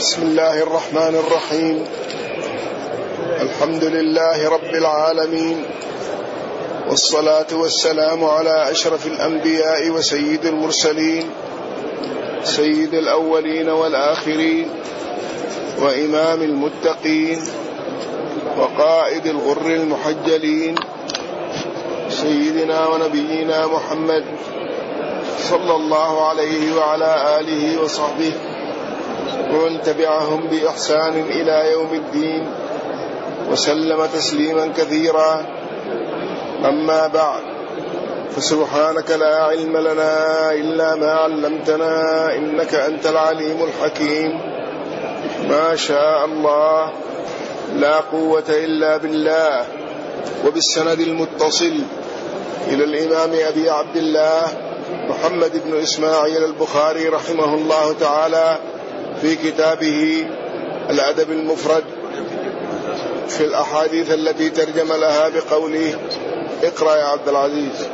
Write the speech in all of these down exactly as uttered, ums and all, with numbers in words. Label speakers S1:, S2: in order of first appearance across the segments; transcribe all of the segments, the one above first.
S1: بسم الله الرحمن الرحيم. الحمد لله رب العالمين، والصلاة والسلام على أشرف الأنبياء وسيد المرسلين، سيد الأولين والآخرين، وإمام المتقين، وقائد الغر المحجلين، سيدنا ونبينا محمد صلى الله عليه وعلى آله وصحبه ومن تبعهم بإحسان إلى يوم الدين، وسلم تسليما كثيرا. أما بعد، فسبحانك لا علم لنا إلا ما علمتنا إنك أنت العليم الحكيم. ما شاء الله، لا قوة إلا بالله. وبالسند المتصل إلى الإمام أبي عبد الله محمد بن إسماعيل البخاري رحمه الله تعالى في كتابه الأدب المفرد في الأحاديث التي ترجم لها بقوله: اقرأ يا عبد العزيز.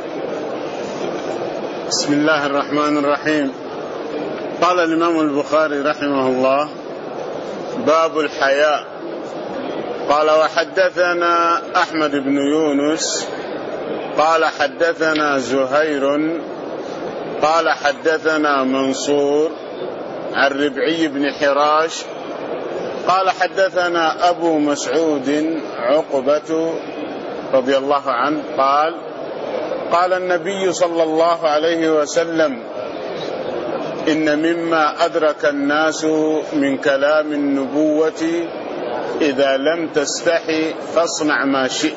S2: بسم الله الرحمن الرحيم. قال الإمام البخاري رحمه الله: باب الحياء. قال: وحدثنا أحمد بن يونس قال حدثنا زهير قال حدثنا منصور عن ربعي بن حراش قال حدثنا أبو مسعود عقبة رضي الله عنه قال: قال النبي صلى الله عليه وسلم: إن مما أدرك الناس من كلام النبوة إذا لم تستحي فاصنع ما شئت.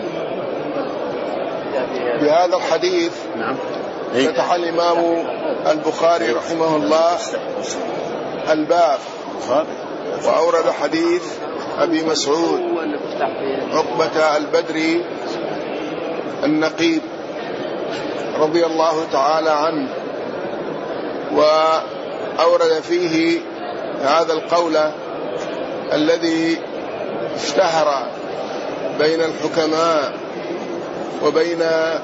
S1: بهذا الحديث
S2: نعم
S1: فتح الإمام البخاري رحمه الله الباب، وأورد حديث أبي مسعود عقبة البدري النقيب رضي الله تعالى عنه، وأورد فيه هذا القول الذي اشتهر بين الحكماء وبين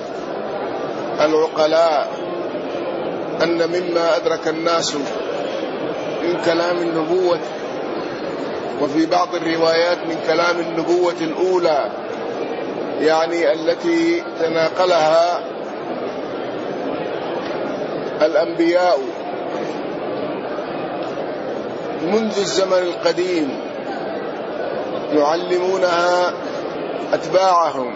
S1: العقلاء، أن مما أدرك الناس من كلام النبوة، وفي بعض الروايات من كلام النبوة الأولى، يعني التي تناقلها الأنبياء منذ الزمن القديم يعلمونها أتباعهم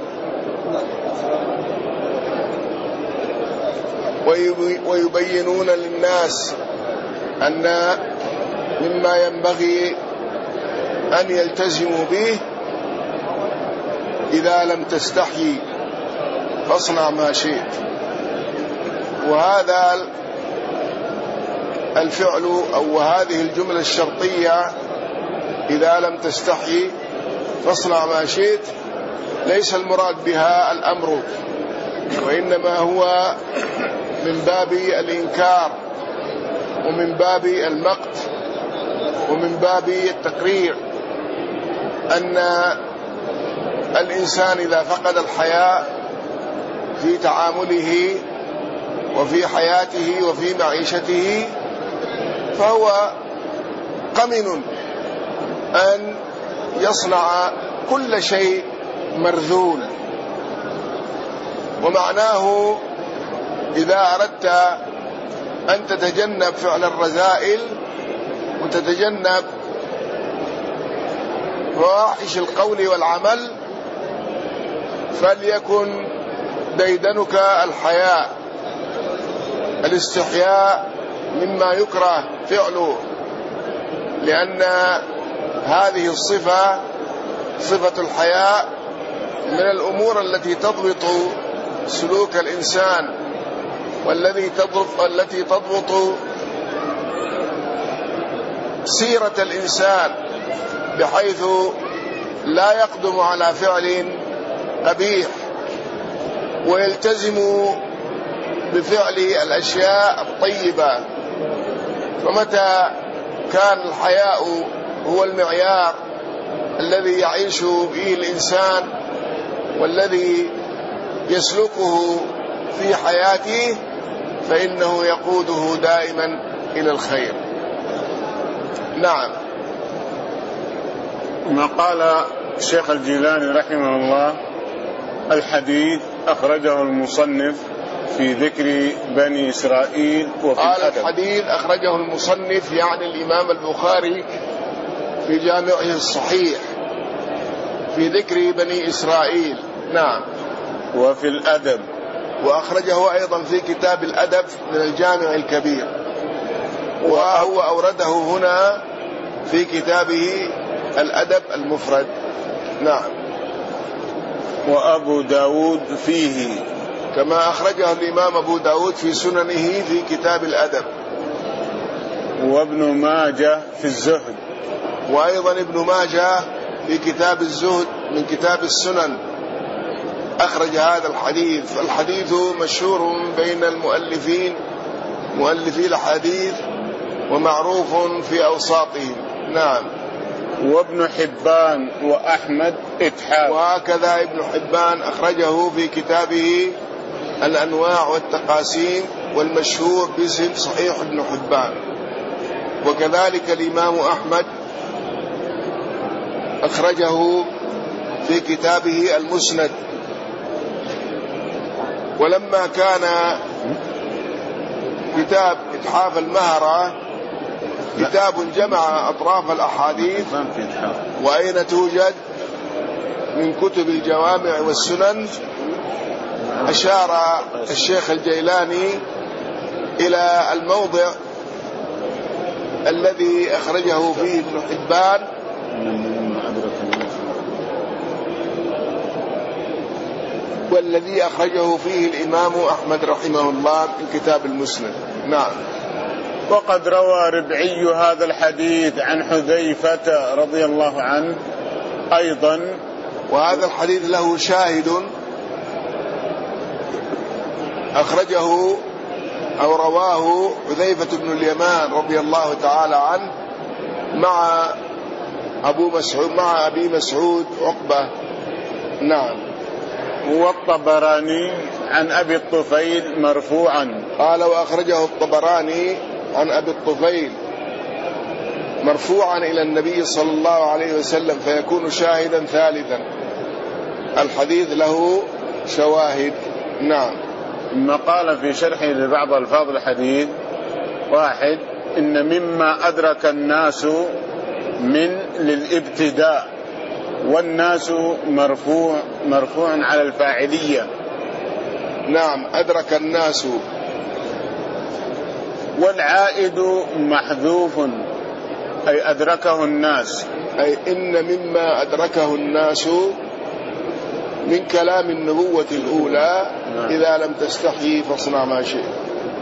S1: ويبينون للناس أن مما ينبغي أن يلتزموا به: إذا لم تستحي فاصنع ما شئت. وهذا الفعل أو هذه الجملة الشرطية: إذا لم تستحي فاصنع ما شئت، ليس المراد بها الأمر، وإنما هو من باب الإنكار، ومن باب المقت، ومن باب التقرير، أن الإنسان إذا فقد الحياء في تعامله وفي حياته وفي معيشته فهو قمن أن يصنع كل شيء مرذول. ومعناه: إذا أردت أن تتجنب فعل الرذائل وتتجنب فواحش القول والعمل، فليكن ديدنك الحياء، الاستحياء مما يكره فعله، لأن هذه الصفة، صفة الحياء، من الأمور التي تضبط سلوك الإنسان، والذي تضبط التي تضبط سيرة الإنسان، بحيث لا يقدم على فعل قبيح، ويلتزم بفعل الأشياء الطيبة. فمتى كان الحياء هو المعيار الذي يعيش به الإنسان والذي يسلكه في حياته، فإنه يقوده دائما إلى الخير. نعم.
S2: ما قال الشيخ الجيلاني رحمه الله: الحديث أخرجه المصنف في ذكر بني إسرائيل وفي
S1: قال
S2: الأدب.
S1: الحديث أخرجه المصنف يعني الإمام البخاري في جامعه الصحيح في ذكر بني إسرائيل. نعم.
S2: وفي الأدب،
S1: وأخرجه أيضا في كتاب الأدب من الجامع الكبير، وهو أورده هنا في كتابه الأدب المفرد. نعم.
S2: وأبو داود فيه،
S1: كما أخرجه الإمام أبو داود في سننه في كتاب الأدب.
S2: وابن ماجه في الزهد،
S1: وأيضا ابن ماجه في كتاب الزهد من كتاب السنن أخرج هذا الحديث. الحديث مشهور بين المؤلفين مؤلفي الحديث ومعروف في أوساطهم. نعم.
S2: وابن حبان وأحمد إتحاف،
S1: وهكذا ابن حبان أخرجه في كتابه الأنواع والتقاسيم والمشهور باسم صحيح ابن حبان. وكذلك الإمام أحمد أخرجه في كتابه المسند. ولما كان كتاب إتحاف المهرة كتاب جمع أطراف الأحاديث وأين توجد من كتب الجوامع والسنن، أشار الشيخ الجيلاني إلى الموضع الذي أخرجه فيه ابن حبان والذي أخرجه فيه الإمام أحمد رحمه الله من كتاب المسند. نعم.
S2: وقد روى ربعي هذا الحديث عن حذيفة رضي الله عنه أيضا،
S1: وهذا الحديث له شاهد أخرجه أو رواه حذيفة بن اليمان رضي الله تعالى عنه مع أبو مسعود مع أبي مسعود عقبة. نعم.
S2: والطبراني عن أبي الطفيل مرفوعا،
S1: قال وأخرجه الطبراني عن أبي الطفيل مرفوعا إلى النبي صلى الله عليه وسلم فيكون شاهدا ثالثا. الحديث له شواهد. نعم.
S2: ثم قال في شرحه لبعض ألفاظ الحديث: واحد، إن مما أدرك الناس من للابتداء، والناس مرفوع مرفوع على الفاعلية.
S1: نعم. أدرك الناس.
S2: والعائد محذوف أي أدركه الناس،
S1: أي إن مما أدركه الناس من كلام النبوة الأولى إذا لم تستحي فاصنع ما شئت.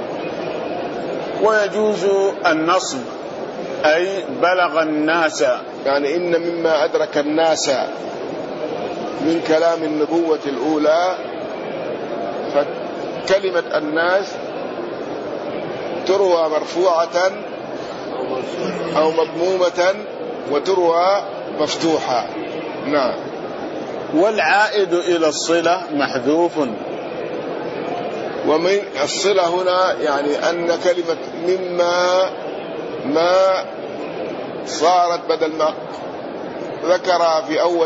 S2: ويجوز النصب أي بلغ الناس،
S1: يعني إن مما أدرك الناس من كلام النبوة الأولى، فكلمة الناس تروى مرفوعة أو مضمومة وتروى مفتوحة. نعم.
S2: والعائد إلى الصلة محذوف.
S1: ومن الصلة هنا يعني أن كلمة مما ما صارت بدل ما ذكر في أول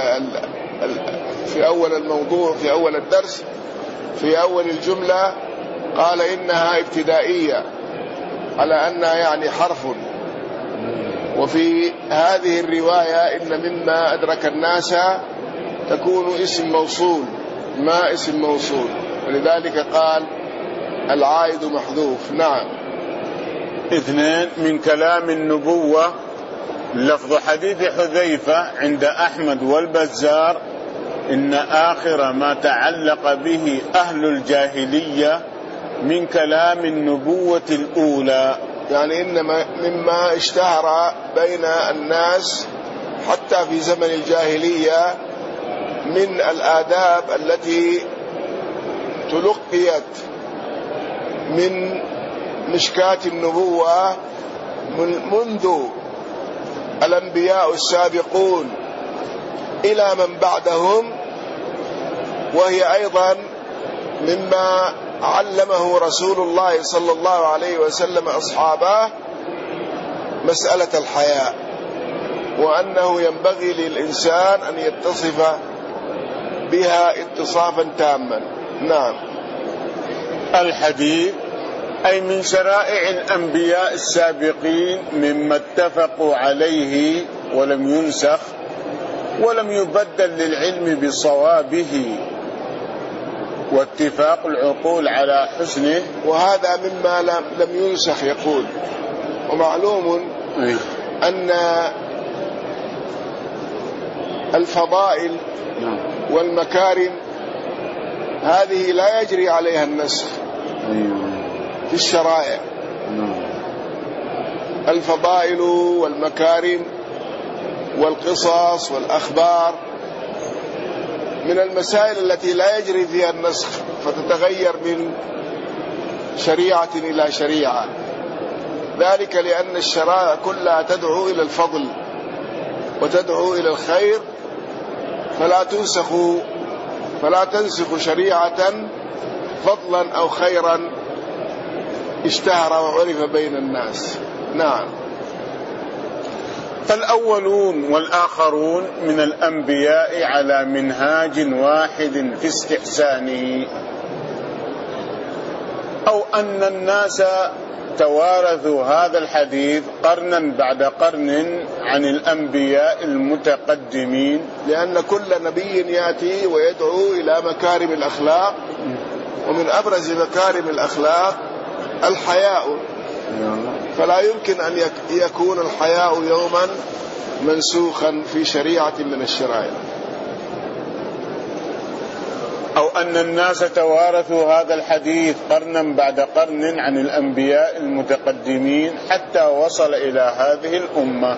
S1: في أول الموضوع في أول الدرس في أول الجملة قال إنها ابتدائية على أنها يعني حرف. وفي هذه الرواية إن مما أدرك الناس تكون اسم موصول ما اسم موصول، ولذلك قال العائد محذوف. نعم.
S2: اثنين، من كلام النبوة لفظ حديث حذيفة عند أحمد والبزار: إن آخر ما تعلق به أهل الجاهلية من كلام النبوة الأولى،
S1: يعني إنما مما اشتهر بين الناس حتى في زمن الجاهلية من الآداب التي تلقيت من مشكاة النبوة منذ الأنبياء السابقون إلى من بعدهم، وهي أيضا مما علمه رسول الله صلى الله عليه وسلم أصحابه مسألة الحياء. وأنه ينبغي للإنسان أن يتصف بها اتصافا تاما. نعم.
S2: الحديث أي من شرائع الأنبياء السابقين مما اتفقوا عليه ولم ينسخ ولم يبدل للعلم بصوابه واتفاق العقول على حسنه،
S1: وهذا مما لم ينسخ يقول. ومعلوم أن الفضائل والمكارم هذه لا يجري عليها النسخ في الشرائع. الفضائل والمكارم والقصص والأخبار من المسائل التي لا يجري فيها النسخ، فتتغير من شريعة إلى شريعة، ذلك لأن الشرائع كلها تدعو إلى الفضل وتدعو إلى الخير، فلا تنسخ فلا تنسخ شريعة فضلا أو خيرا اشتهر وعرف بين الناس. نعم.
S2: فالأولون والآخرون من الأنبياء على منهاج واحد في استحسانه، أو أن الناس توارثوا هذا الحديث قرنا بعد قرن عن الأنبياء المتقدمين،
S1: لأن كل نبي يأتي ويدعو إلى مكارم الأخلاق، ومن أبرز مكارم الأخلاق الحياء، فلا يمكن أن يكون الحياء يوما منسوخا في شريعة من الشرائع.
S2: أو أن الناس توارثوا هذا الحديث قرنا بعد قرن عن الأنبياء المتقدمين حتى وصل إلى هذه الأمة.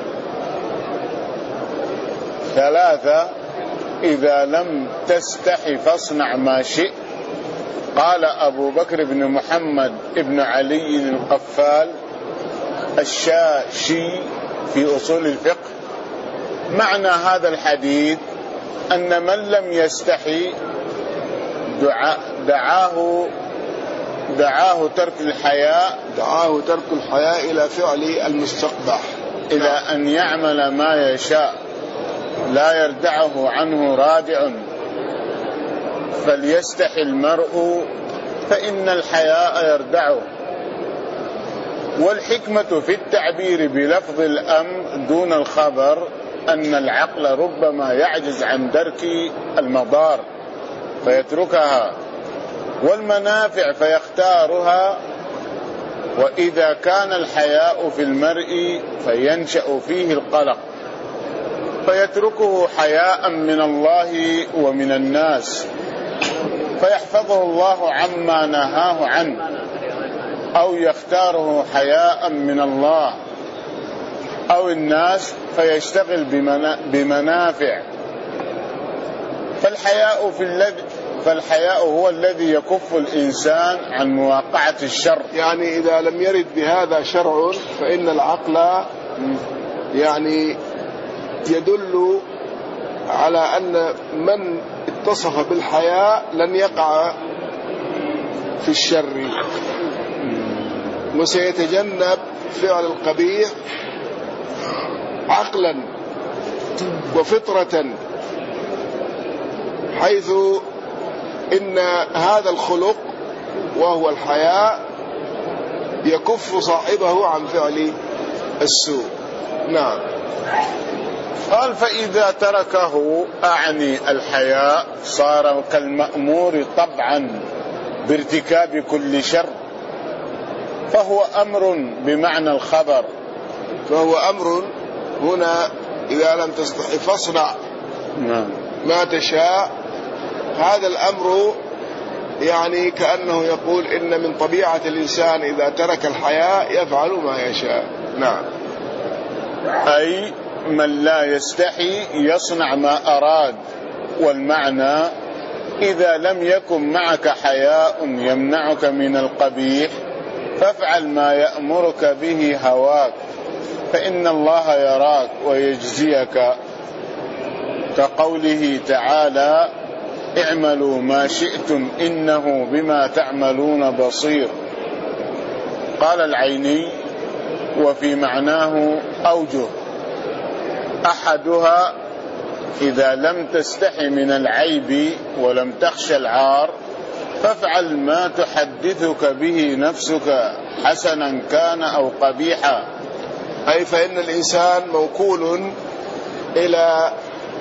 S2: ثلاثة: إذا لم تستحي فاصنع ما شئت. قال أبو بكر بن محمد بن علي القفال الشاشي في أصول الفقه: معنى هذا الحديث أن من لم يستحي دعاه دعاه ترك الحياء
S1: دعاه ترك الحياء إلى فعل المستقبح،
S2: إلى أن يعمل ما يشاء لا يردعه عنه رادع، فليستحي المرء فإن الحياء يردعه. والحكمة في التعبير بلفظ الأمر دون الخبر أن العقل ربما يعجز عن درك المضار فيتركها، والمنافع فيختارها. وإذا كان الحياء في المرء فينشأ فيه القلق فيتركه حياء من الله ومن الناس، فيحفظه الله عما نهاه عنه، أو يختاره حياء من الله أو الناس فيشتغل بمنافع. فالحياء في الذي فالحياء هو الذي يكف الإنسان عن مواقعة الشر.
S1: يعني إذا لم يرد بهذا شرع فإن العقل يعني يدل على أن من اتصف بالحياء لن يقع في الشر، وسيتجنب فعل القبيح عقلا وفطرة، حيث إن هذا الخلق وهو الحياء يكف صاحبه عن فعل السوء. نعم.
S2: قال: فإذا تركه، أعني الحياء، صار كالمأمور طبعا بارتكاب كل شر، فهو أمر بمعنى الخبر.
S1: فهو أمر هنا إذا لم تستحي فاصنع ما تشاء. هذا الأمر يعني كأنه يقول إن من طبيعة الإنسان إذا ترك الحياء يفعل ما يشاء. نعم.
S2: أي من لا يستحي يصنع ما أراد. والمعنى: إذا لم يكن معك حياء يمنعك من القبيح فافعل ما يأمرك به هواك، فإن الله يراك ويجزيك، كقوله تعالى: اعملوا ما شئتم إنه بما تعملون بصير. قال العيني: وفي معناه أوجه. أحدها إذا لم تستحي من العيب ولم تخش العار فافعل ما تحدثك به نفسك حسنا كان أو قبيحا.
S1: أي فإن الإنسان موكول إلى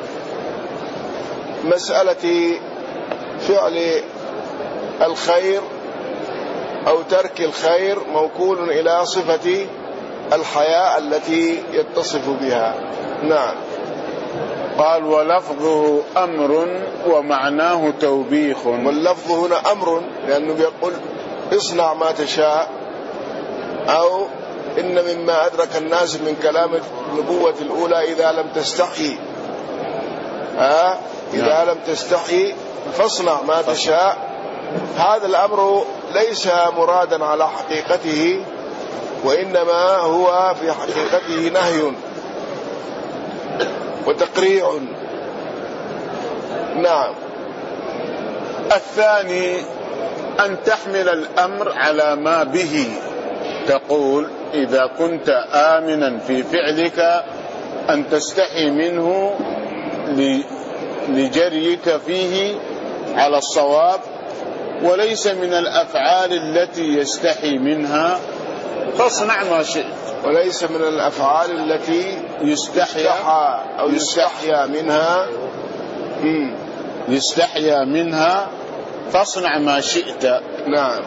S1: مسألة فعل الخير أو ترك الخير، موكول إلى صفة الحياء التي يتصف بها. نعم.
S2: قال ولفظه أمر ومعناه توبيخ.
S1: واللفظ هنا أمر لأنه بيقول اصنع ما تشاء، أو إن مما أدرك الناس من كلام النبوة الأولى إذا لم تستحي ها إذا لم تستحي فاصنع ما تشاء. هذا الأمر ليس مرادا على حقيقته، وإنما هو في حقيقته نهي وتقريع. نعم.
S2: الثاني أن تحمل الأمر على ما به، تقول إذا كنت آمنا في فعلك أن تستحي منه لجريك فيه على الصواب، وليس من الأفعال التي يستحي منها فاصنع ما شئت.
S1: وليس من الأفعال التي يستحيا أو يستحيا منها
S2: يستحيا منها فاصنع ما شئت.
S1: نعم.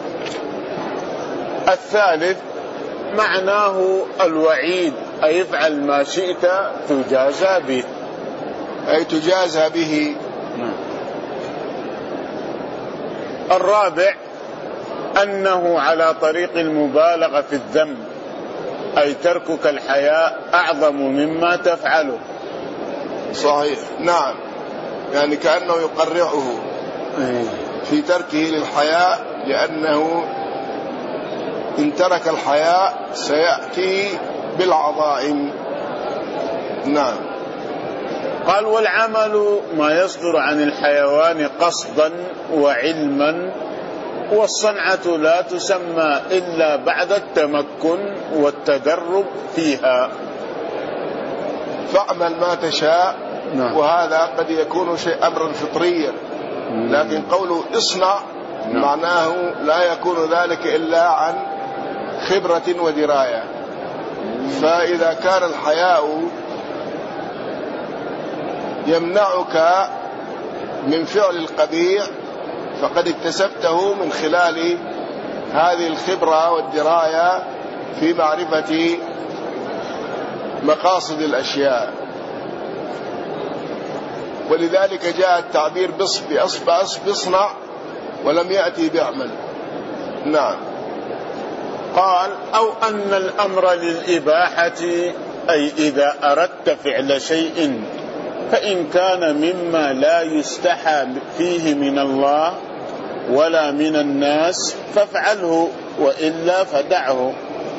S2: الثالث معناه الوعيد، أي افعل ما شئت تجازى به،
S1: أي تجازى به.
S2: الرابع أنه على طريق المبالغة في الذنب، أي تركك الحياء أعظم مما تفعله.
S1: صحيح. نعم، يعني كأنه يقرعه في تركه للحياء، لأنه إن ترك الحياء سيأتي بالعظائم. نعم.
S2: قال والعمل ما يصدر عن الحيوان قصدا وعلما، والصنعة لا تسمى إلا بعد التمكن والتدرب فيها.
S1: فاعمل ما تشاء.
S2: نعم.
S1: وهذا قد يكون شيء أمرا فطريا، لكن قوله اصنع
S2: نعم.
S1: معناه لا يكون ذلك إلا عن خبرة ودراية. فإذا كان الحياء يمنعك من فعل القبيح فقد اكتسبته من خلال هذه الخبرة والدراية في معرفة مقاصد الأشياء، ولذلك جاء التعبير بأصنع ولم يأتي بأعمل. نعم.
S2: قال أو أن الأمر للإباحة، أي إذا أردت فعل شيء فإن كان مما لا يستحى فيه من الله ولا من الناس فافعله، وإلا فدعه.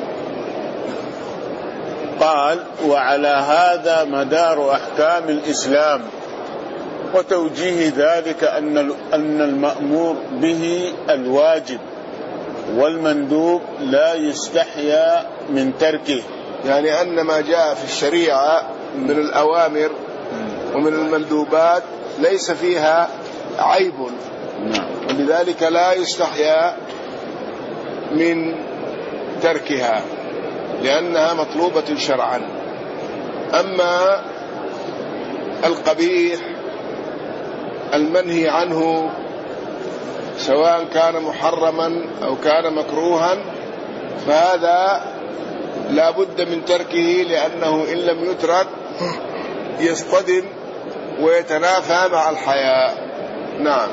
S2: قال وعلى هذا مدار أحكام الإسلام، وتوجيه ذلك أن أن المأمور به الواجب، والمندوب لا يستحيا من تركه.
S1: يعني أن ما جاء في الشريعة من الأوامر ومن المندوبات ليس فيها عيب، ولذلك لا يستحيا من تركها لأنها مطلوبة شرعا. أما القبيح المنهي عنه سواء كان محرما أو كان مكروها فهذا لا بد من تركه، لأنه إن لم يترك يصطدم ويتنافى مع الحياء. نعم.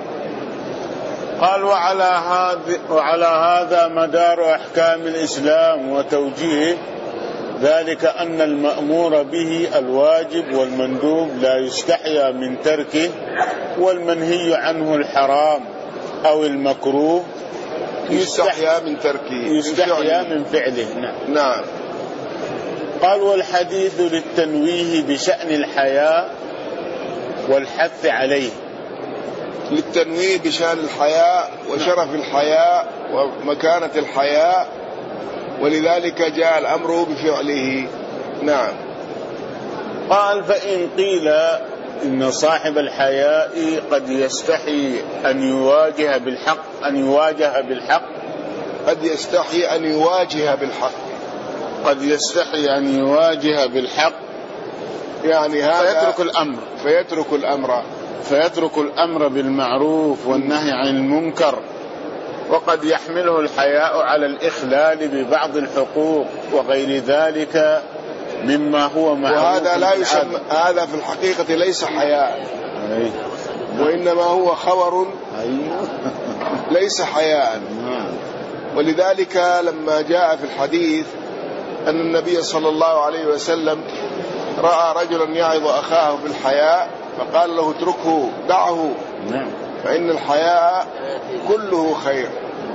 S2: قال وعلى هذا وعلى هذا مدار أحكام الإسلام، وتوجيه ذلك أن المأمور به الواجب، والمندوب لا يستحيا من تركه، والمنهي عنه الحرام أو المكروه
S1: يستحيا من تركه،
S2: يستحيا من فعله. نعم.
S1: نعم.
S2: قال والحديث للتنويه بشأن الحياء والحث عليه.
S1: للتنويه بشأن الحياء وشرف الحياء ومكانة الحياء، ولذلك جاء الأمر بفعله. نعم.
S2: قال: فإن قيل إن صاحب الحياء قد يستحي أن يواجه بالحق أن يواجه بالحق
S1: قد يستحي أن يواجه بالحق
S2: قد يستحي أن يواجه بالحق
S1: يعني هذا
S2: فيترك الأمر
S1: فيترك الأمر
S2: فيترك الأمر بالمعروف والنهي عن المنكر، وقد يحمله الحياء على الإخلال ببعض الحقوق وغير ذلك مما هو معروف.
S1: وهذا لا يسمى، هذا في الحقيقة ليس حياء، وإنما هو خور ليس حياء. ولذلك لما جاء في الحديث أن النبي صلى الله عليه وسلم رأى رجلا يعظ أخاه بالحياء فقال له: اتركه، دعه، فإن الحياء كله خير.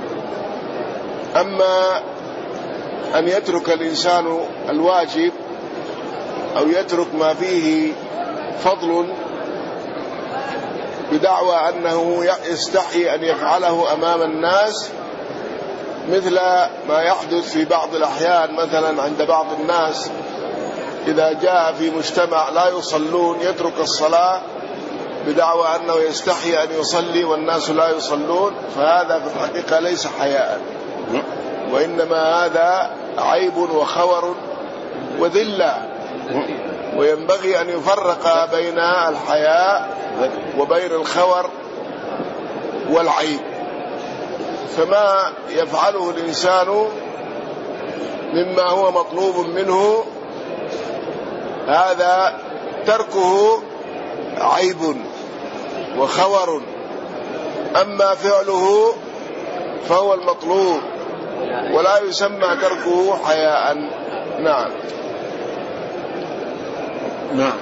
S1: أما أن يترك الإنسان الواجب أو يترك ما فيه فضل بدعوى أنه يستحي أن يفعله أمام الناس، مثل ما يحدث في بعض الأحيان مثلا عند بعض الناس إذا جاء في مجتمع لا يصلون يترك الصلاة بدعوى أنه يستحي أن يصلي والناس لا يصلون، فهذا في الحقيقة ليس حياء، وإنما هذا عيب وخور وذلة، وينبغي أن يفرق بين الحياء وبين الخور والعيب. فما يفعله الإنسان مما هو مطلوب منه هذا تركه عيب وخور، أما فعله فهو المطلوب ولا يسمى تركه حياء. نعم
S2: نعم.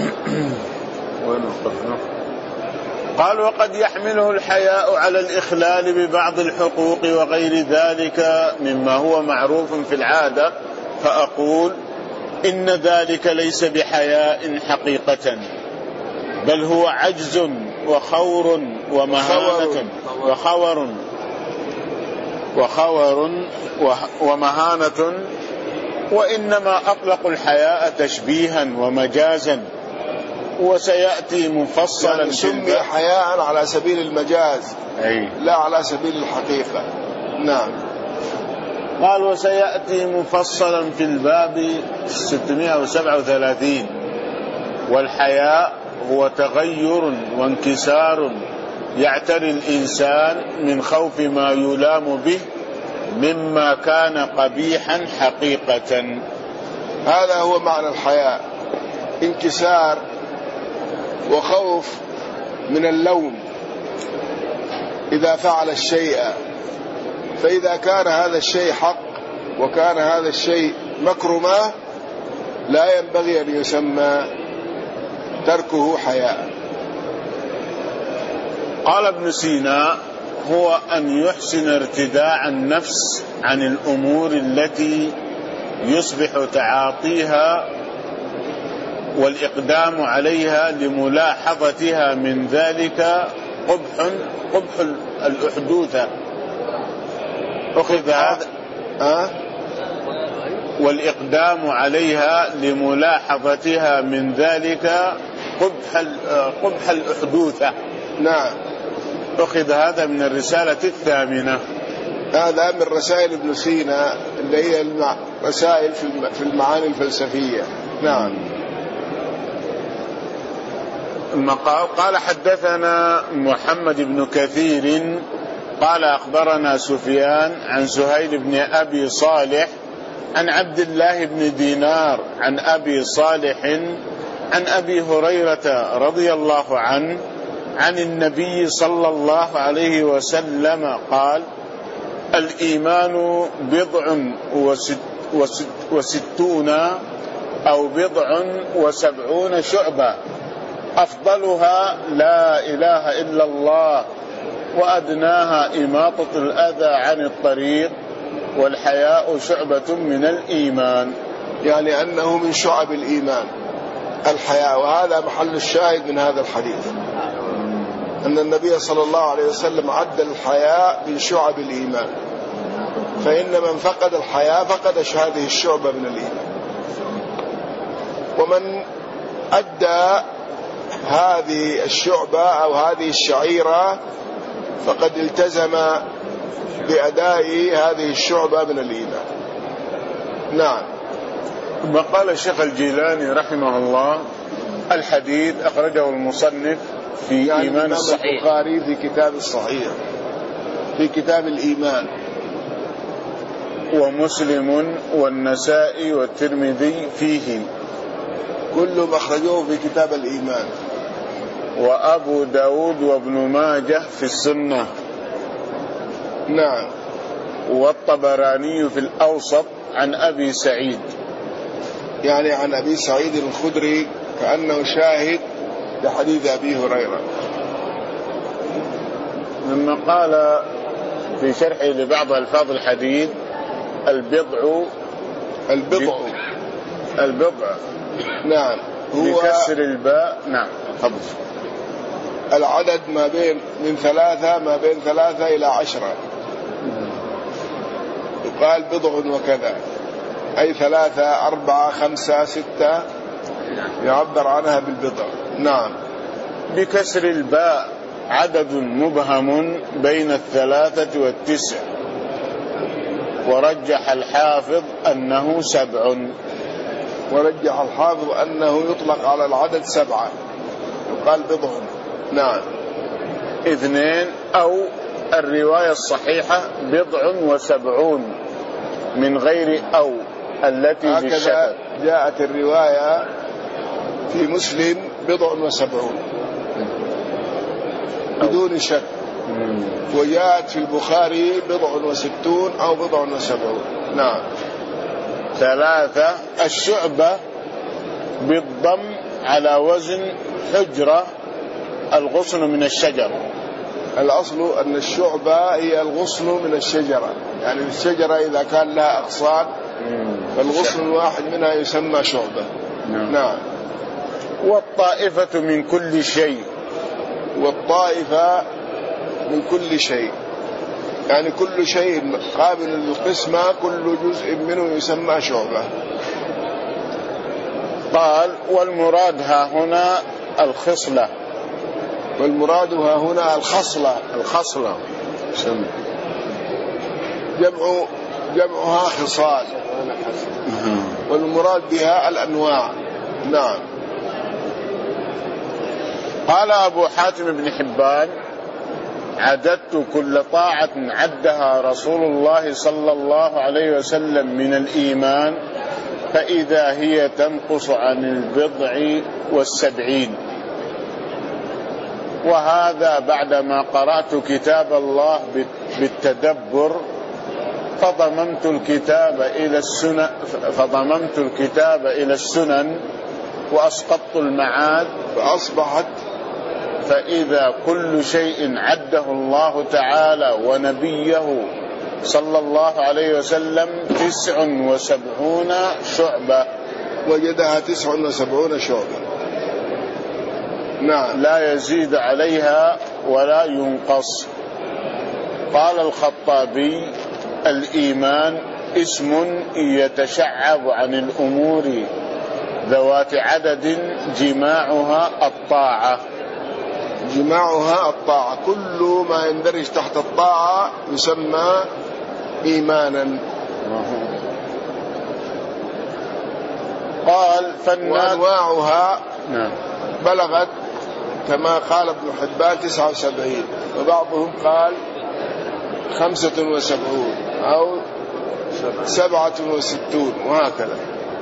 S2: قال: وقد يحمله الحياء على الإخلال ببعض الحقوق وغير ذلك مما هو معروف في العادة، فأقول إن ذلك ليس بحياء حقيقة، بل هو عجز وخور ومهانة وخور وخور ومهانة، وإنما أطلق الحياء تشبيها ومجازا، وسيأتي مفصلا.
S1: يعني سمي حياء على سبيل المجاز
S2: أي.
S1: لا على سبيل الحقيقة. نعم.
S2: قال: وسيأتي مفصلا في الباب ستمائة وسبعة وثلاثين. والحياء هو تغير وانكسار يعتري الإنسان من خوف ما يلام به مما كان قبيحا حقيقة.
S1: هذا هو معنى الحياء، انكسار وخوف من اللوم إذا فعل الشيء، فإذا كان هذا الشيء حق وكان هذا الشيء مكرما لا ينبغي أن يسمى تركه حياء.
S2: قال ابن سينا: هو أن يحسن ارتداع النفس عن الأمور التي يصبح تعاطيها والإقدام عليها لملاحظتها من ذلك قبح قبح الأحدوثة. أخذ هذا
S1: أه؟
S2: والإقدام عليها لملاحظتها من ذلك قبح قبح الأحدوثة.
S1: نعم.
S2: أخذ هذا من الرسالة الثامنة.
S1: هذا من رسائل ابن سينا اللي هي رسائل في المعاني الفلسفية. نعم.
S2: المقال قال: حدثنا محمد بن كثير قال: أخبرنا سفيان عن سهيل بن أبي صالح عن عبد الله بن دينار عن أبي صالح عن أبي هريرة رضي الله عنه عن النبي صلى الله عليه وسلم قال: الإيمان بضع وست وست وستون أو بضع وسبعون شعبة، أفضلها لا إله إلا الله، وأدناها إماطة الأذى عن الطريق، والحياء شعبة من الإيمان.
S1: يعني أنه من شعب الإيمان الحياء، وهذا محل الشاهد من هذا الحديث، أن النبي صلى الله عليه وسلم عد الحياء من شعب الإيمان، فإن من فقد الحياء فقد هذه الشعبة من الإيمان. ومن أدى هذه الشعبة أو هذه الشعيرة فقد التزم بأداء هذه الشعبة من الإيمان. نعم.
S2: ثم قال الشيخ الجيلاني رحمه الله: الحديث أخرجه المصنف في
S1: يعني
S2: إيمان الصحيح،
S1: البخاري في كتاب الصحيح في كتاب الإيمان،
S2: ومسلم والنسائي والترمذي فيه،
S1: كلهم أخرجوه في كتاب الإيمان،
S2: وأبو داود وابن ماجه في السنة.
S1: نعم.
S2: والطبراني في الأوسط عن أبي سعيد،
S1: يعني عن أبي سعيد الخدري كأنه شاهد لحديث أبي هريرة.
S2: لما قال في شرحه لبعض ألفاظ الحديث: البضع
S1: البضع
S2: البضع
S1: نعم هو
S2: بكسر الباء. نعم تفضل.
S1: العدد ما بين من ثلاثة ما بين ثلاثة إلى عشرة، يقال بضع وكذا، أي ثلاثة أربعة خمسة ستة يعبر عنها بالبضع. نعم.
S2: بكسر الباء عدد مبهم بين الثلاثة والتسع، ورجح الحافظ أنه سبع.
S1: ورجح الحافظ أنه يطلق على العدد سبعة، يقال بضع. نعم.
S2: اثنين، أو الرواية الصحيحة بضع وسبعون من غير أو التي بالشكل.
S1: هكذا جاءت الرواية في مسلم بضع وسبعون بدون شك، وجاءت في البخاري بضع وستون أو بضع وسبعون. نعم.
S2: ثلاثة، الشعبة بالضم على وزن حجرة، الغصن من الشجر.
S1: الأصل أن الشعبة هي الغصن من الشجرة، يعني الشجرة إذا كان لها أغصان فالغصن الواحد منها يسمى شعبة.
S2: نعم.
S1: نعم.
S2: والطائفة من كل شيء.
S1: والطائفة من كل شيء، يعني كل شيء قابل للقسمة، كل جزء منه يسمى شعبة.
S2: قال: والمراد ها هنا الخصلة.
S1: والمراد ها هنا الخصلة.
S2: الخصلة
S1: جمع جمعها خصال، والمراد بها الأنواع. نعم.
S2: قال أبو حاتم بن حبان: عددت كل طاعة عدها رسول الله صلى الله عليه وسلم من الإيمان فإذا هي تنقص عن البضع والسبعين. وهذا بعدما قرأت كتاب الله بالتدبر فضممت الكتاب إلى السنن فضممت الكتاب إلى السنن وأسقطت المعاد،
S1: فأصبحت
S2: فإذا كل شيء عده الله تعالى ونبيه صلى الله عليه وسلم تسع وسبعون شعبة.
S1: وجدها تسع وسبعون شعبة. نعم.
S2: لا يزيد عليها ولا ينقص. قال الخطابي: الإيمان اسم يتشعب عن الأمور ذوات عدد جماعها الطاعة.
S1: جماعها الطاعة، كل ما يندرج تحت الطاعة يسمى إيمانا.
S2: قال:
S1: وأنواعها
S2: نعم
S1: بلغت كما قال ابن حبان تسعة وسبعين، وبعضهم قال خمسة وسبعون أو سبعة وستون، وهكذا.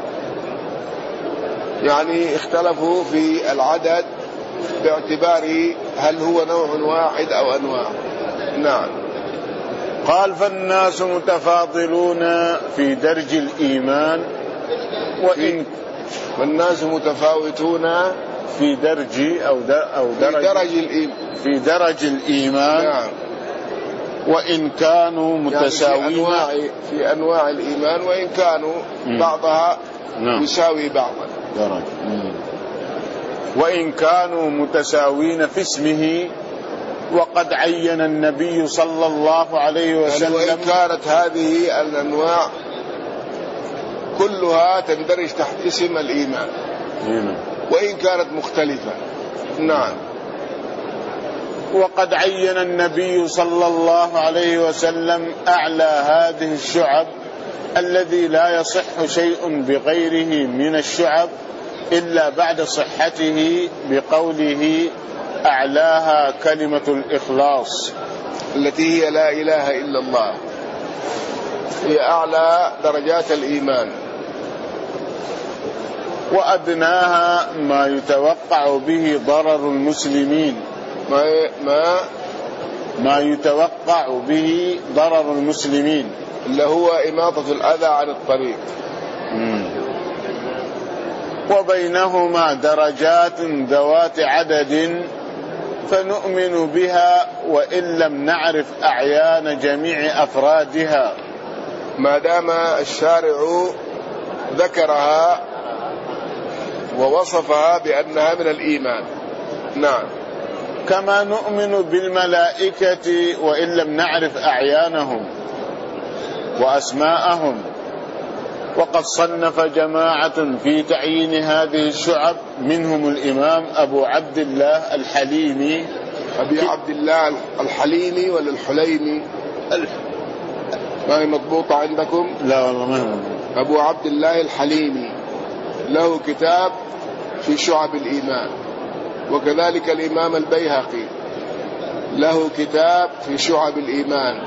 S1: يعني اختلفوا في العدد باعتبار هل هو نوع واحد أو أنواع. نعم.
S2: قال: فالناس متفاضلون في درج الإيمان، وإن
S1: والناس متفاوتون
S2: في درج أو أو درج,
S1: في درج الإيمان
S2: في درج الإيمان.
S1: نعم.
S2: وإن كانوا متساوين
S1: يعني في, أنواع في أنواع الإيمان، وإن كانوا م. بعضها نعم. يساوي بعضا.
S2: درج. وإن كانوا متساوين في اسمه، وقد عين النبي صلى الله عليه وسلم
S1: يعني وإن كانت هذه الأنواع كلها تندرج تحت اسم الإيمان، وإن كانت مختلفة. نعم.
S2: وقد عين النبي صلى الله عليه وسلم أعلى هذه الشعب الذي لا يصح شيء بغيره من الشعب إلا بعد صحته بقوله أعلاها كلمة الإخلاص
S1: التي هي لا إله إلا الله، هي أعلى درجات الإيمان.
S2: وأدناها ما يتوقع به ضرر المسلمين،
S1: ما ما
S2: ما يتوقع به ضرر المسلمين
S1: اللي هو إماطة الأذى عن الطريق.
S2: مم. وبينهما درجات ذوات عدد فنؤمن بها وإن لم نعرف أعيان جميع أفرادها،
S1: ما دام الشارع ذكرها ووصفها بأنها من الإيمان. نعم.
S2: كما نؤمن بالملائكة وإن لم نعرف أعيانهم وأسماءهم. وقد صنف جماعة في تعيين هذه الشعب منهم الإمام أبو عبد الله الحليمي.
S1: أبي عبد الله الحليمي ولا الحليمي؟ ما هي مضبوطة عندكم؟
S2: لا والله ما هي مضبوطة.
S1: أبو عبد الله الحليمي له كتاب في شعب الإيمان، وكذلك الإمام البيهقي له كتاب في شعب الإيمان،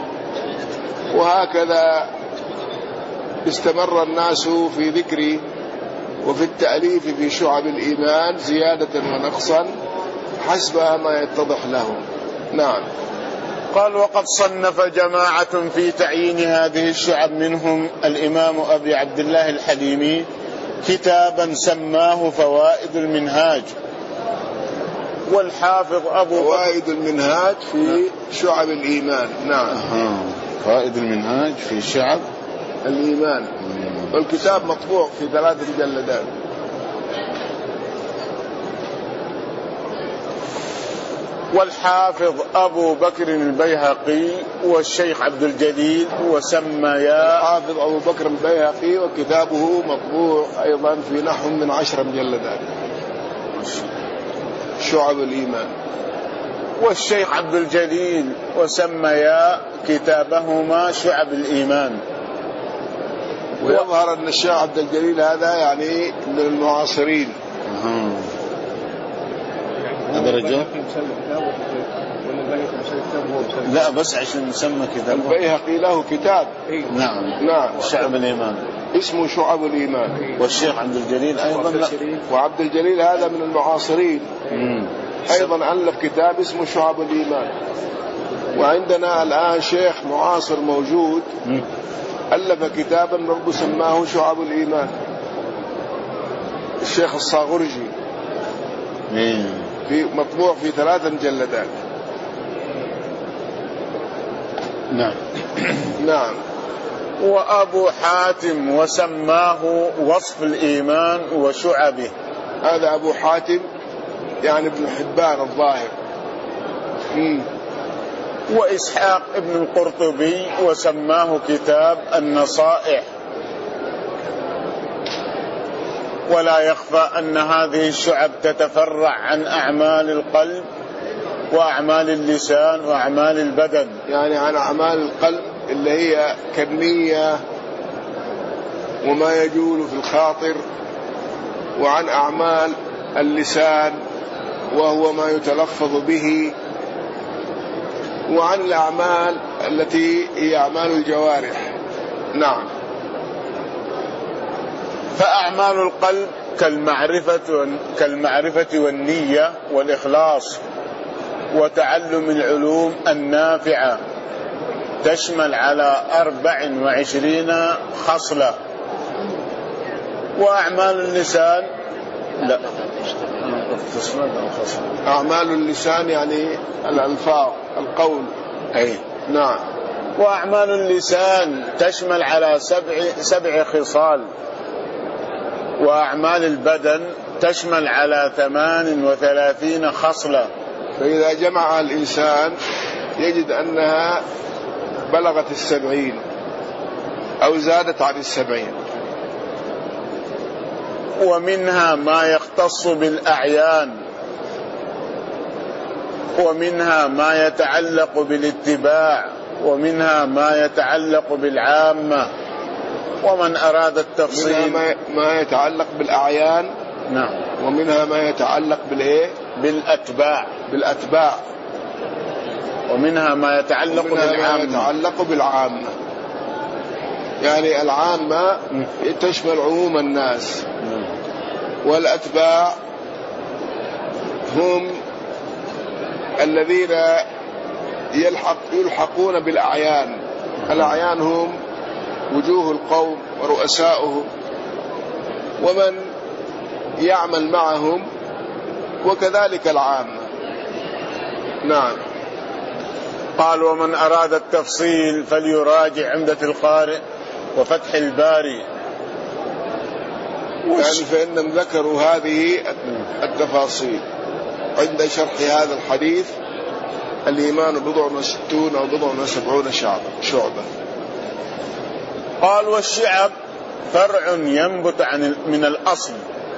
S1: وهكذا استمر الناس في ذكر وفي التأليف في شعب الإيمان زيادة ونقصا حسب ما يتضح لهم. نعم.
S2: قال وقد صنف جماعة في تعيين هذه الشعب منهم الإمام أبي عبد الله الحليمي كتابا سماه فوائد المنهاج، والحافظ أبو
S1: فوائد المنهاج في شعب الإيمان. نعم.
S2: أه. فوائد المنهاج في شعب
S1: الإيمان، والكتاب مطبوع في ثلاث مجلدات.
S2: والحافظ أبو بكر البيهقي والشيخ عبد الجليل وسميا.
S1: الحافظ أبو بكر البيهقي وكتابه مطبوع أيضا في نحو من عشر مجلدات، شعب الإيمان.
S2: والشيخ عبد الجليل وسميا كتابهما شعب الإيمان.
S1: ويظهر أن الشيخ عبد الجليل هذا يعني من المعاصرين.
S2: هذا رجال؟ لا بس عشان نسمى كتاب.
S1: البيهقي له كتاب.
S2: نعم.
S1: نعم.
S2: شعب الإيمان
S1: اسمه شعب الإيمان.
S2: والشيخ عبد الجليل أيضا لا.
S1: وعبد الجليل هذا من المعاصرين. مم. أيضا ألف كتاب اسمه شعب الإيمان. وعندنا الآن شيخ معاصر موجود مم. ألف كتابا برضو سماه شعب الإيمان، الشيخ الصاغرجي. مم. في مطبوع في ثلاث مجلدات.
S2: نعم.
S1: نعم.
S2: وأبو حاتم وسماه وصف الإيمان وشعبه.
S1: هذا أبو حاتم يعني ابن حبان الظاهر. مم.
S2: وإسحاق ابن القرطبي وسماه كتاب النصائح. ولا يخفى أن هذه الشعب تتفرع عن أعمال القلب وأعمال اللسان وأعمال البدن،
S1: يعني عن أعمال القلب اللي هي كالنية وما يجول في الخاطر، وعن أعمال اللسان وهو ما يتلفظ به، وعن الأعمال التي هي أعمال الجوارح. نعم.
S2: فأعمال القلب كالمعرفة كالمعرفة والنية والإخلاص وتعلم العلوم النافعة، تشمل على أربع وعشرين خصلة. وأعمال اللسان لا
S1: أعمال اللسان يعني الألفاظ القول.
S2: أي
S1: نعم.
S2: وأعمال اللسان تشمل على سبع سبع خصال. وأعمال البدن تشمل على ثمان وثلاثين خصلة.
S1: فإذا جمع الإنسان يجد أنها بلغت السبعين أو زادت عن السبعين.
S2: ومنها ما يختص بالأعيان، ومنها ما يتعلق بالاتباع، ومنها ما يتعلق بالعامة. ومن أراد التفصيل
S1: منها ما يتعلق بالأعيان،
S2: نعم،
S1: ومنها ما يتعلق بالإيه؟
S2: بالأتباع
S1: بالأتباع،
S2: ومنها ما يتعلق بالعامة.
S1: ما يتعلق بالعامة، يعني العامة تشمل عموم الناس، والأتباع هم الذين يلحق يلحقون بالأعيان. الأعيان هم وجوه القوم ورؤساؤهم ومن يعمل معهم، وكذلك العامة. نعم.
S2: قال: ومن أراد التفصيل فليراجع عمدة القارئ وفتح الباري.
S1: يعني فإنهم ذكروا هذه التفاصيل عند شرح هذا الحديث: الإيمان بضع وستون أو بضع وسبعون شعبة.
S2: قال: والشعب فرع ينبت عن من الأصل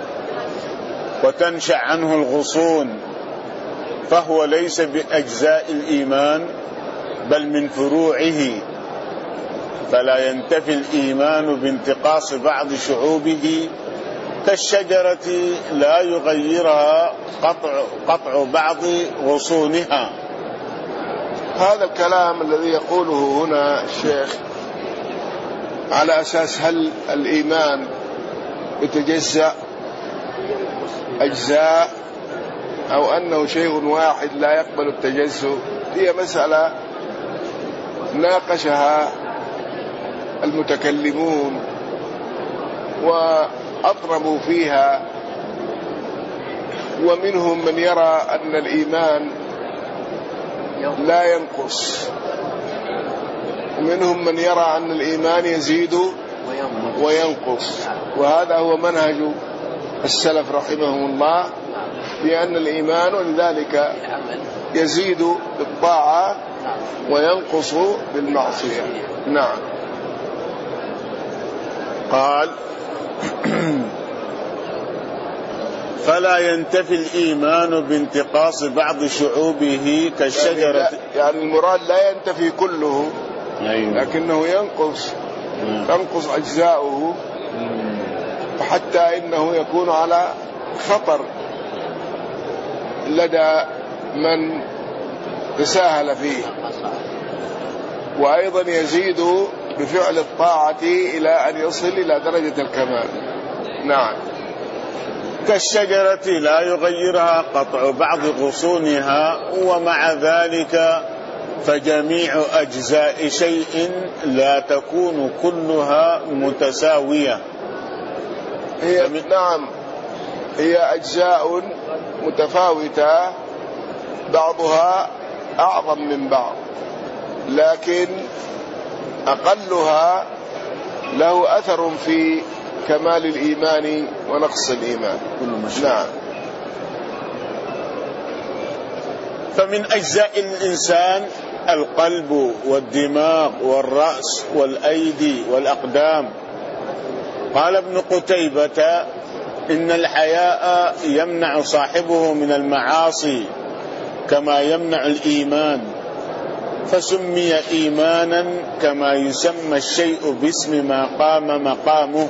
S2: وتنشأ عنه الغصون، فهو ليس بأجزاء الإيمان بل من فروعه، فلا ينتفي الإيمان بانتقاص بعض شعوبه، كالشجرة لا يغيرها قطع, قطع بعض غصونها.
S1: هذا الكلام الذي يقوله هنا الشيخ على أساس هل الإيمان يتجزأ أجزاء أو أنه شيء واحد لا يقبل التجزؤ، هي مسألة ناقشها المتكلمون وأطربوا فيها، ومنهم من يرى أن الإيمان لا ينقص، ومنهم من يرى أن الإيمان يزيد وينقص، وهذا هو منهج السلف رحمهم الله، بأن الإيمان ولذلك يزيد بالطاعة وينقص بالمعصية. نعم.
S2: قال: فلا ينتفي الإيمان بانتقاص بعض شعوبه كالشجرة،
S1: يعني, يعني المراد لا ينتفي كله، لكنه ينقص تنقص أجزاؤه، وحتى إنه يكون على خطر لدى من تساهل فيه، وأيضا يزيد بفعل الطاعة إلى أن يصل إلى درجة الكمال. نعم.
S2: كالشجرة لا يغيرها قطع بعض غصونها، ومع ذلك فجميع أجزاء شيء لا تكون كلها متساوية.
S1: هي نعم هي أجزاء متفاوتة، بعضها أعظم من بعض، لكن أقلها له أثر في كمال الإيمان ونقص الإيمان. نعم.
S2: فمن أجزاء الإنسان القلب والدماغ والرأس والأيدي والأقدام. قال ابن قتيبة: إن الحياء يمنع صاحبه من المعاصي كما يمنع الإيمان، فسمي إيمانا كما يسمى الشيء باسم ما قام مقامه،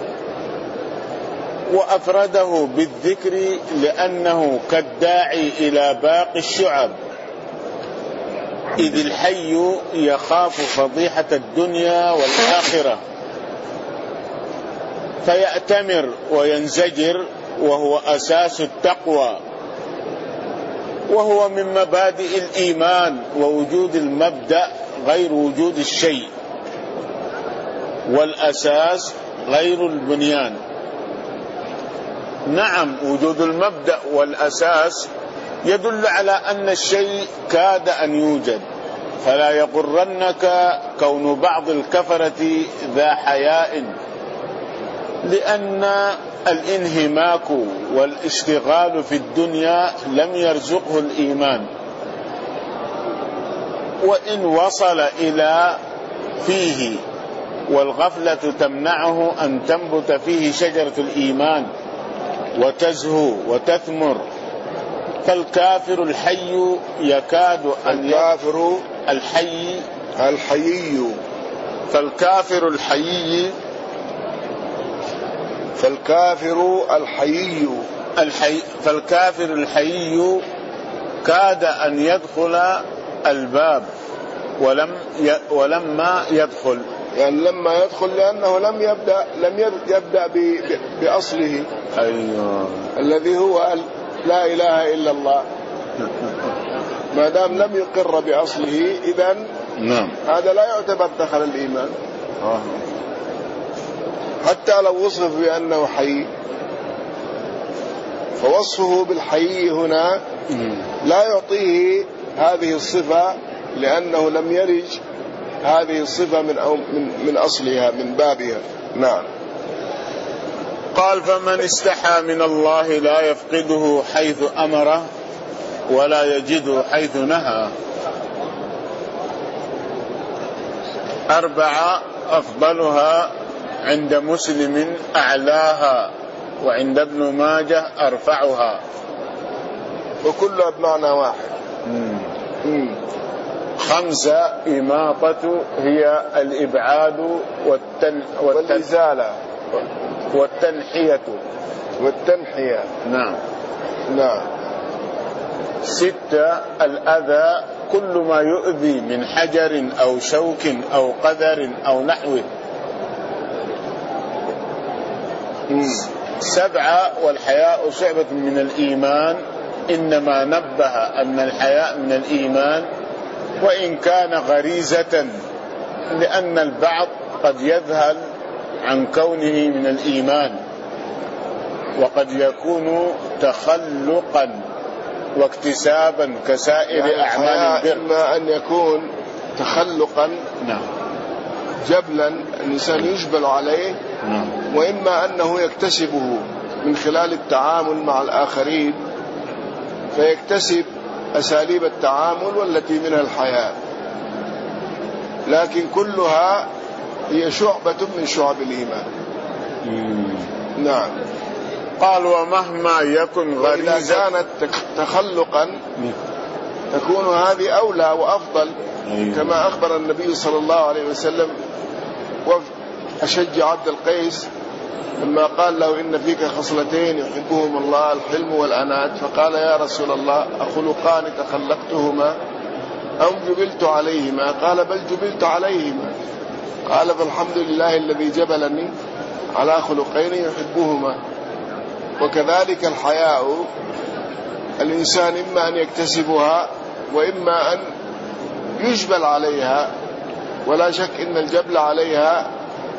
S2: وأفرده بالذكر لأنه كالداعي إلى باقي الشعب، إذ الحي يخاف فضيحة الدنيا والآخرة فيأتمر وينزجر، وهو أساس التقوى، وهو من مبادئ الإيمان، ووجود المبدأ غير وجود الشيء، والأساس غير البنيان. نعم، وجود المبدأ والأساس يدل على أن الشيء كاد أن يوجد، فلا يغرنك كون بعض الكفرة ذا حياء، لأن الانهماك والاشتغال في الدنيا لم يرزقه الإيمان، وإن وصل إلى فيه والغفلة تمنعه أن تنبت فيه شجرة الإيمان وتزهو وتثمر. فالكافر الحي يكاد أن
S1: الكافر
S2: الحي
S1: الحيي
S2: فالكافر الحيي
S1: فالكافر الحيي
S2: الحي فالكافر الحيي كاد أن يدخل الباب ولم ي... ولما يدخل،
S1: يعني لما يدخل لأنه لم يبدأ لم يبدأ ب... بأصله.
S2: أيوه.
S1: الذي هو لا إله إلا الله. ما دام لم يقر بأصله إذن
S2: نعم
S1: هذا لا يعتبر دخل الإيمان.
S2: آه.
S1: حتى لو وصف بأنه حي، فوصفه بالحي هنا لا يعطيه هذه الصفة لأنه لم يرج هذه الصفة من أو من من أصلها من بابها. نعم.
S2: قال: فمن استحى من الله لا يفقده حيث أمره ولا يجده حيث نهى. أربعة أفضلها عند مسلم أعلاها، وعند ابن ماجه أرفعها،
S1: وكلها بمعنى واحد.
S2: مم. مم. خمسة إماطة هي الإبعاد والتن
S1: والإزالة
S2: والتنحية
S1: والتنحية.
S2: نعم
S1: نعم.
S2: ستة الأذى كل ما يؤذي من حجر أو شوك أو قذر أو نحوه. سبعة والحياء شعبة من الإيمان، إنما نبه أن الحياء من الإيمان وإن كان غريزة، لأن البعض قد يذهل عن كونه من الإيمان، وقد يكون تخلقا واكتسابا كسائر
S1: يعني
S2: أعمال البر.
S1: إما أن يكون تخلقا
S2: نعم
S1: جبلا الإنسان يجبل عليه،
S2: نعم.
S1: وإما أنه يكتسبه من خلال التعامل مع الآخرين، فيكتسب أساليب التعامل والتي منها الحياة، لكن كلها هي شعبة من شعب الإيمان.
S2: مم.
S1: نعم.
S2: قال: ومهما يكن غريزة.
S1: وإذا كانت تخلقا تكون هذه أولى وأفضل. أيوة. كما أخبر النبي صلى الله عليه وسلم وأشج عبد القيس لما قال له: إن فيك خصلتين يحبهم الله، الحلم والأنات، فقال: يا رسول الله أخلقان تخلقتهما أو جبلت عليهما؟ قال: بل جبلت عليهما. قال: فالحمد لله الذي جبلني على خلقين يحبهما. وكذلك الحياء الإنسان إما أن يكتسبها وإما أن يجبل عليها، ولا شك إن الجبل عليها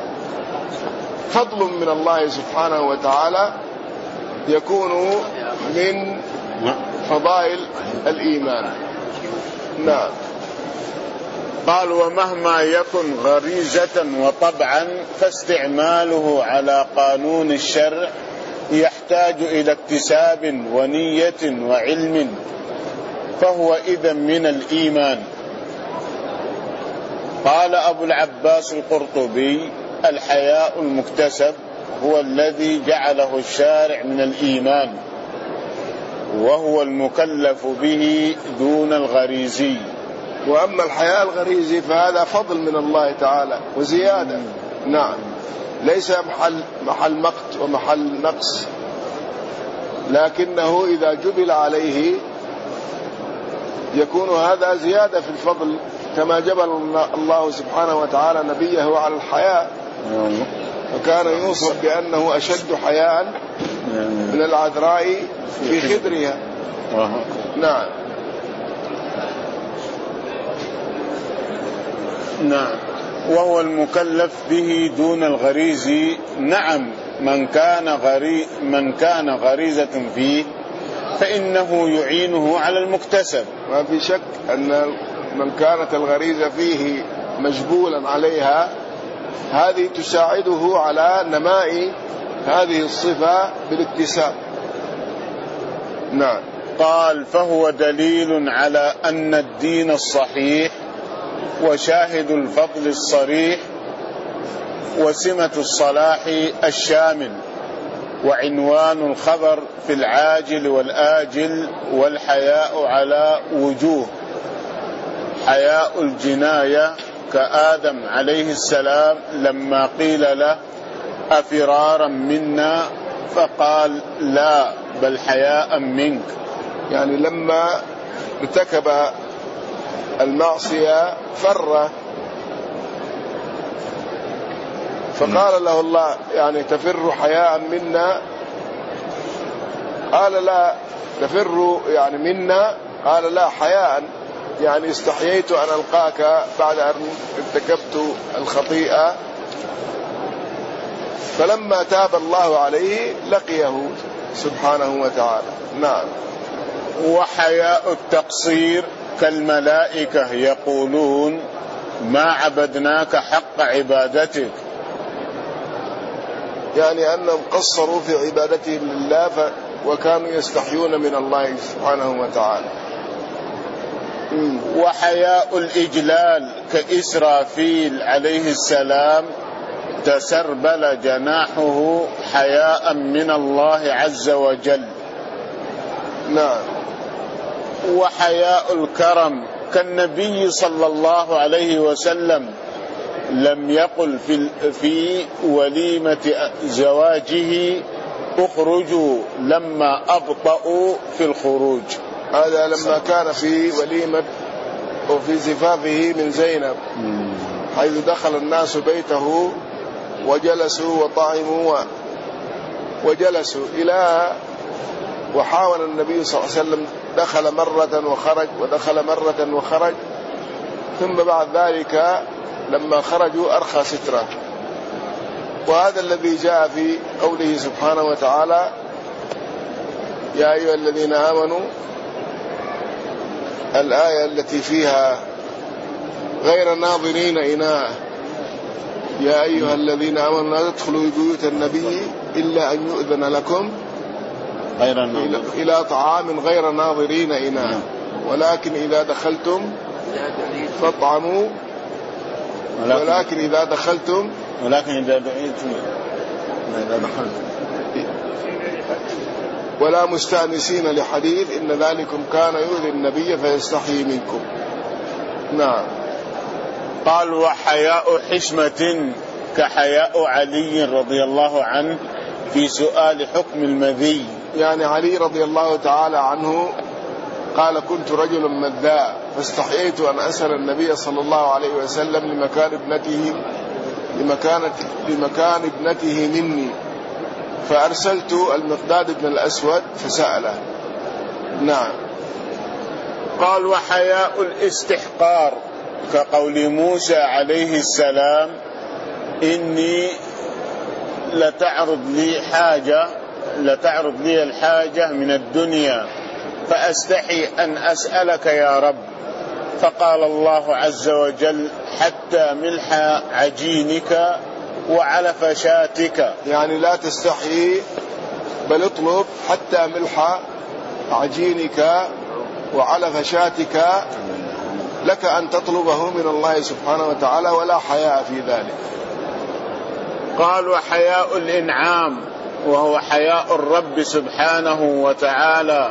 S1: فضل من الله سبحانه وتعالى يكون من فضائل الإيمان. نعم.
S2: قال: ومهما يكن غريزة وطبعا فاستعماله على قانون الشرع يحتاج إلى اكتساب ونية وعلم، فهو إذن من الإيمان. قال أبو العباس القرطبي: الحياء المكتسب هو الذي جعله الشارع من الإيمان، وهو المكلف به دون الغريزي.
S1: وأما الحياء الغريزي فهذا فضل من الله تعالى وزيادة. نعم. ليس محل محل مقت ومحل نقص، لكنه إذا جبل عليه يكون هذا زيادة في الفضل، كما جبل الله سبحانه وتعالى نبيه على الحياء، فكان يوصف بأنه أشد حياء من العذراء في خدرها. نعم.
S2: نعم. وهو المكلف به دون الغريزي. نعم. من كان غري من كان غريزة فيه فإنه يعينه على المكتسب.
S1: ما في شك أن من كانت الغريزة فيه مجبولا عليها هذه تساعده على نماء هذه الصفة بالاكتساب. نعم.
S2: قال: فهو دليل على أن الدين الصحيح وشاهد الفضل الصريح وسمة الصلاح الشامل، وعنوان الخبر في العاجل والآجل، والحياء على وجوه: حياء الجناية كآدم عليه السلام لما قيل له أفرارا منا فقال لا بل حياء منك.
S1: يعني لما ارتكب المعصية فر، فقال له الله يعني تفر حياء منا؟ قال لا تفر يعني منا، قال لا حياء يعني استحييت أن ألقاك بعد أن ارتكبت الخطيئة. فلما تاب الله عليه لقيه سبحانه وتعالى. نعم.
S2: وحياء التقصير كالملائكة يقولون ما عبدناك حق عبادتك،
S1: يعني أنهم قصروا في عبادتهم لله ف... وكانوا يستحيون من الله سبحانه وتعالى.
S2: وحياء الإجلال كإسرافيل عليه السلام تسربل جناحه حياء من الله عز وجل.
S1: نعم.
S2: وحياء الكرم كالنبي صلى الله عليه وسلم لم يقل في, في وليمة زواجه اخرجوا لما أبطأوا في الخروج.
S1: هذا لما كان في وليمة وفي زفافه من زينب، حيث دخل الناس بيته وجلسوا وطعموا وجلسوا إلى وحاول النبي صلى الله عليه وسلم، دخل مرة وخرج ودخل مرة وخرج، ثم بعد ذلك لما خرجوا أرخى ستره. وهذا الذي جاء في قوله سبحانه وتعالى يا أيها الذين آمنوا، الآية التي فيها غير ناظرين إناء، يا أيها الذين آمنوا لا تدخلوا بيوت النبي إلا أن يؤذن لكم إلى طعام غير ناظرين إناء ولكن إذا دخلتم فاطعموا ولكن إذا دخلتم
S2: ولكن إذا دعيتم إذا دخلتم
S1: ولا مستأنسين لحديث إن ذلكم كان يؤذي النبي فيستحيي منكم. نعم.
S2: قال وحياء حشمة كحياء علي رضي الله عنه في سؤال حكم المذي.
S1: يعني علي رضي الله تعالى عنه قال كنت رجلا مذاء فاستحييت أن أسأل النبي صلى الله عليه وسلم لمكان ابنته لمكان لمكان ابنته مني، فأرسلت المقداد بن الأسود فسأله. نعم.
S2: قال وحياء الاستحقار كقول موسى عليه السلام إني لتعرض لي حاجة لتعرض لي الحاجة من الدنيا فأستحي أن أسألك يا رب، فقال الله عز وجل حتى ملح عجينك وعلف شاتك.
S1: يعني لا تستحي بل اطلب حتى ملح عجينك وعلف شاتك، لك أن تطلبه من الله سبحانه وتعالى ولا حياء في ذلك.
S2: قال وحياء الإنعام وهو حياء الرب سبحانه وتعالى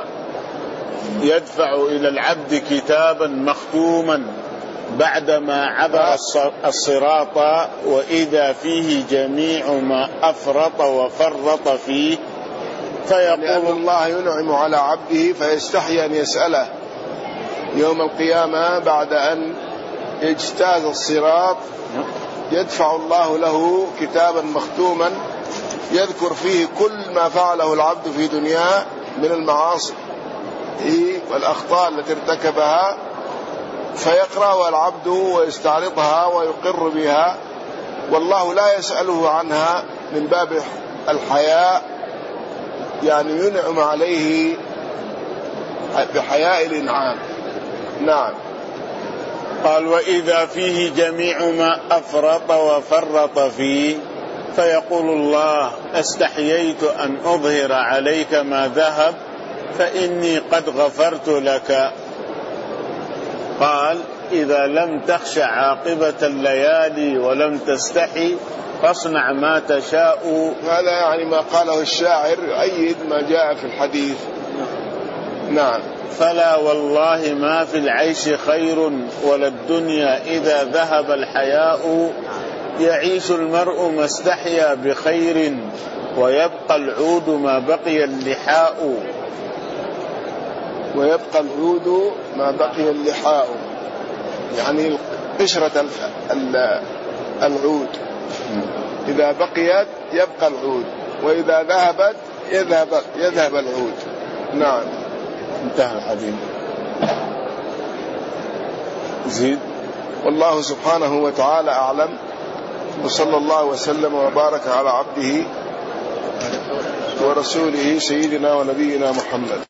S2: يدفع إلى العبد كتابا مختوما بعدما عبر الصراط وإذا فيه جميع ما أفرط وفرط فيه، فيقول
S1: لأن الله ينعم على عبده فيستحي أن يسأله يوم القيامة بعد أن اجتاز الصراط، يدفع الله له كتابا مختوما يذكر فيه كل ما فعله العبد في دنياه من المعاصي والأخطاء التي ارتكبها، فيقرأها العبد ويستعرضها ويقر بها، والله لا يسأله عنها من باب الحياء، يعني ينعم عليه بحياء الإنعام. نعم.
S2: قال وإذا فيه جميع ما أفرط وفرط فيه، فيقول الله استحييت أن أظهر عليك ما ذهب فإني قد غفرت لك. قال إذا لم تخش عاقبة الليالي ولم تستحي فاصنع ما تشاء.
S1: هذا يعني ما قاله الشاعر يؤيد ما جاء في الحديث. نعم.
S2: فلا والله ما في العيش خير ولا الدنيا إذا ذهب الحياء. يعيش المرء ما استحيا بخير ويبقى العود ما بقي اللحاء.
S1: ويبقى العود ما بقي اللحاء يعني قشرة العود إذا بقيت يبقى العود، وإذا ذهبت يذهب يذهب العود. نعم.
S2: انتهى الحديث. زيد.
S1: والله سبحانه وتعالى أعلم، وصلى الله وسلم وبارك على عبده ورسوله سيدنا ونبينا محمد.